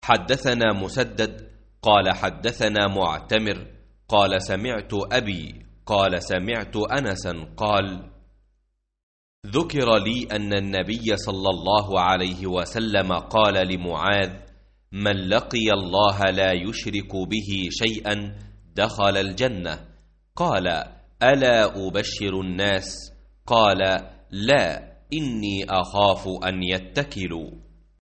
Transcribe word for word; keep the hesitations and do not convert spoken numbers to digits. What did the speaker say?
حدثنا مسدد قال حدثنا معتمر قال سمعت أبي قال سمعت أنسا قال ذكر لي أن النبي صلى الله عليه وسلم قال لمعاذ من لقي الله لا يشرك به شيئا دخل الجنة. قال ألا أبشر الناس؟ قال لا إني أخاف أن يتكلوا.